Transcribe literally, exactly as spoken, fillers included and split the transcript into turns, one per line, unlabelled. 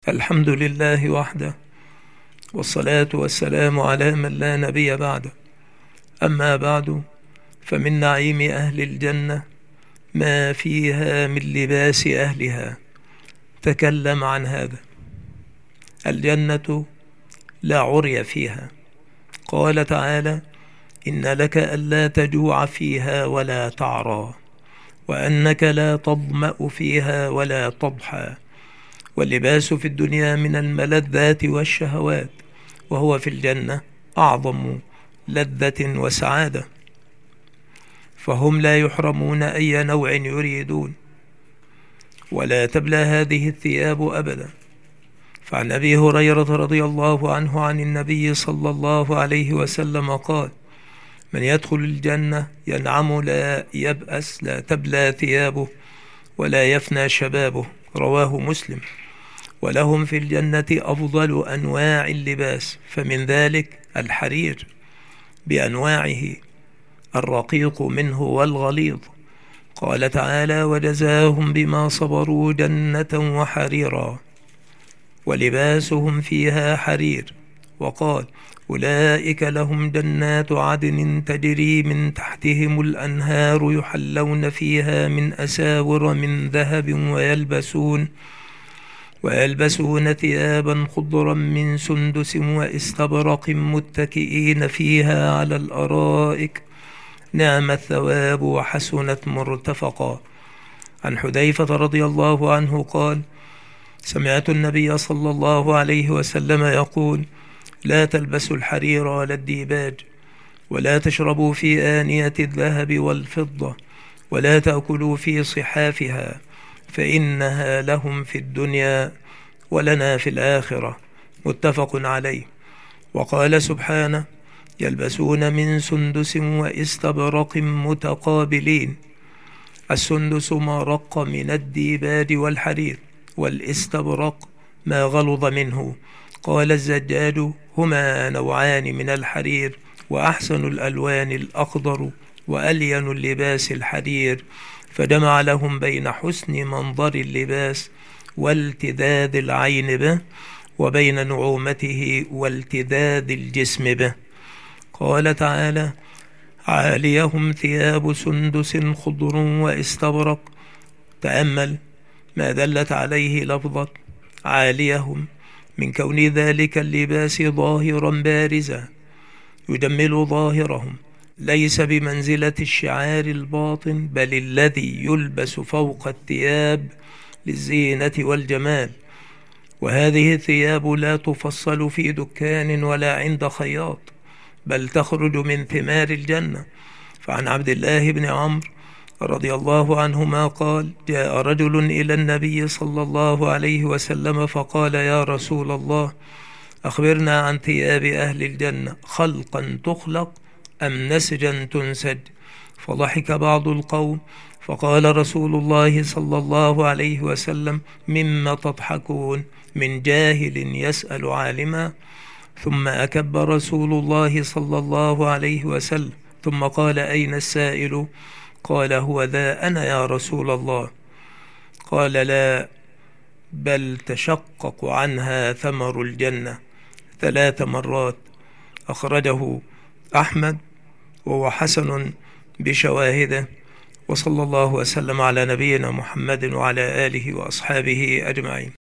الحمد لله وحده، والصلاة والسلام على من لا نبي بعده. أما بعد، فمن نعيم أهل الجنة ما فيها من لباس أهلها. تكلم عن هذا. الجنة لا عري فيها. قال تعالى: إن لك ألا تجوع فيها ولا تعرى، وأنك لا تظمأ فيها ولا تضحى. واللباس في الدنيا من الملذات والشهوات، وهو في الجنة أعظم لذة وسعادة، فهم لا يحرمون أي نوع يريدون، ولا تبلى هذه الثياب أبدا. فعن أبي هريرة رضي الله عنه عن النبي صلى الله عليه وسلم قال: من يدخل الجنة ينعم لا يبأس، لا تبلى ثيابه ولا يفنى شبابه. رواه مسلم. ولهم في الجنة أفضل أنواع اللباس، فمن ذلك الحرير بأنواعه، الرقيق منه والغليظ. قال تعالى: وجزاهم بما صبروا جنة وحريرا ولباسهم فيها حرير. وقال: أولئك لهم جنات عدن تجري من تحتهم الأنهار يحلون فيها من أساور من ذهب ويلبسون ويلبسون ثيابا خضرا من سندس واستبرق متكئين فيها على الأرائك نعم الثواب وحسنت مرتفقا. عن حذيفة رضي الله عنه قال: سمعت النبي صلى الله عليه وسلم يقول: لا تلبسوا الحرير ولا الديباج، ولا تشربوا في آنية الذهب والفضة، ولا تأكلوا في صحافها، فإنها لهم في الدنيا ولنا في الآخرة. متفق عليه. وقال سبحانه: يلبسون من سندس واستبرق متقابلين. السندس ما رق من الديباج والحرير، والاستبرق ما غلظ منه. قال الزجاج: هما نوعان من الحرير، وأحسن الألوان الأخضر، وألين اللباس الحرير. فجمع لهم بين حسن منظر اللباس والتذاذ العين به، وبين نعومته والتذاذ الجسم به. قال تعالى: عاليهم ثياب سندس خضر واستبرق. تأمل ما دلت عليه لفظة عاليهم من كون ذلك اللباس ظاهرا بارزا يجمل ظاهرهم، ليس بمنزلة الشعار الباطن، بل الذي يلبس فوق الثياب للزينة والجمال. وهذه الثياب لا تفصل في دكان ولا عند خياط، بل تخرج من ثمار الجنة. فعن عبد الله بن عمرو رضي الله عنهما قال: جاء رجل إلى النبي صلى الله عليه وسلم فقال: يا رسول الله، أخبرنا عن ثياب أهل الجنة، خلقا تخلق أم نسجا تنسج؟ فضحك بعض القوم، فقال رسول الله صلى الله عليه وسلم: مما تضحكون؟ من جاهل يسأل عالما؟ ثم أكب رسول الله صلى الله عليه وسلم، ثم قال: أين السائل؟ قال: هو ذا أنا يا رسول الله. قال: لا، بل تشقق عنها ثمر الجنة ثلاث مرات. أخرجه أحمد وهو حسن بشواهده. وصلى الله وسلم على نبينا محمد وعلى آله وأصحابه أجمعين.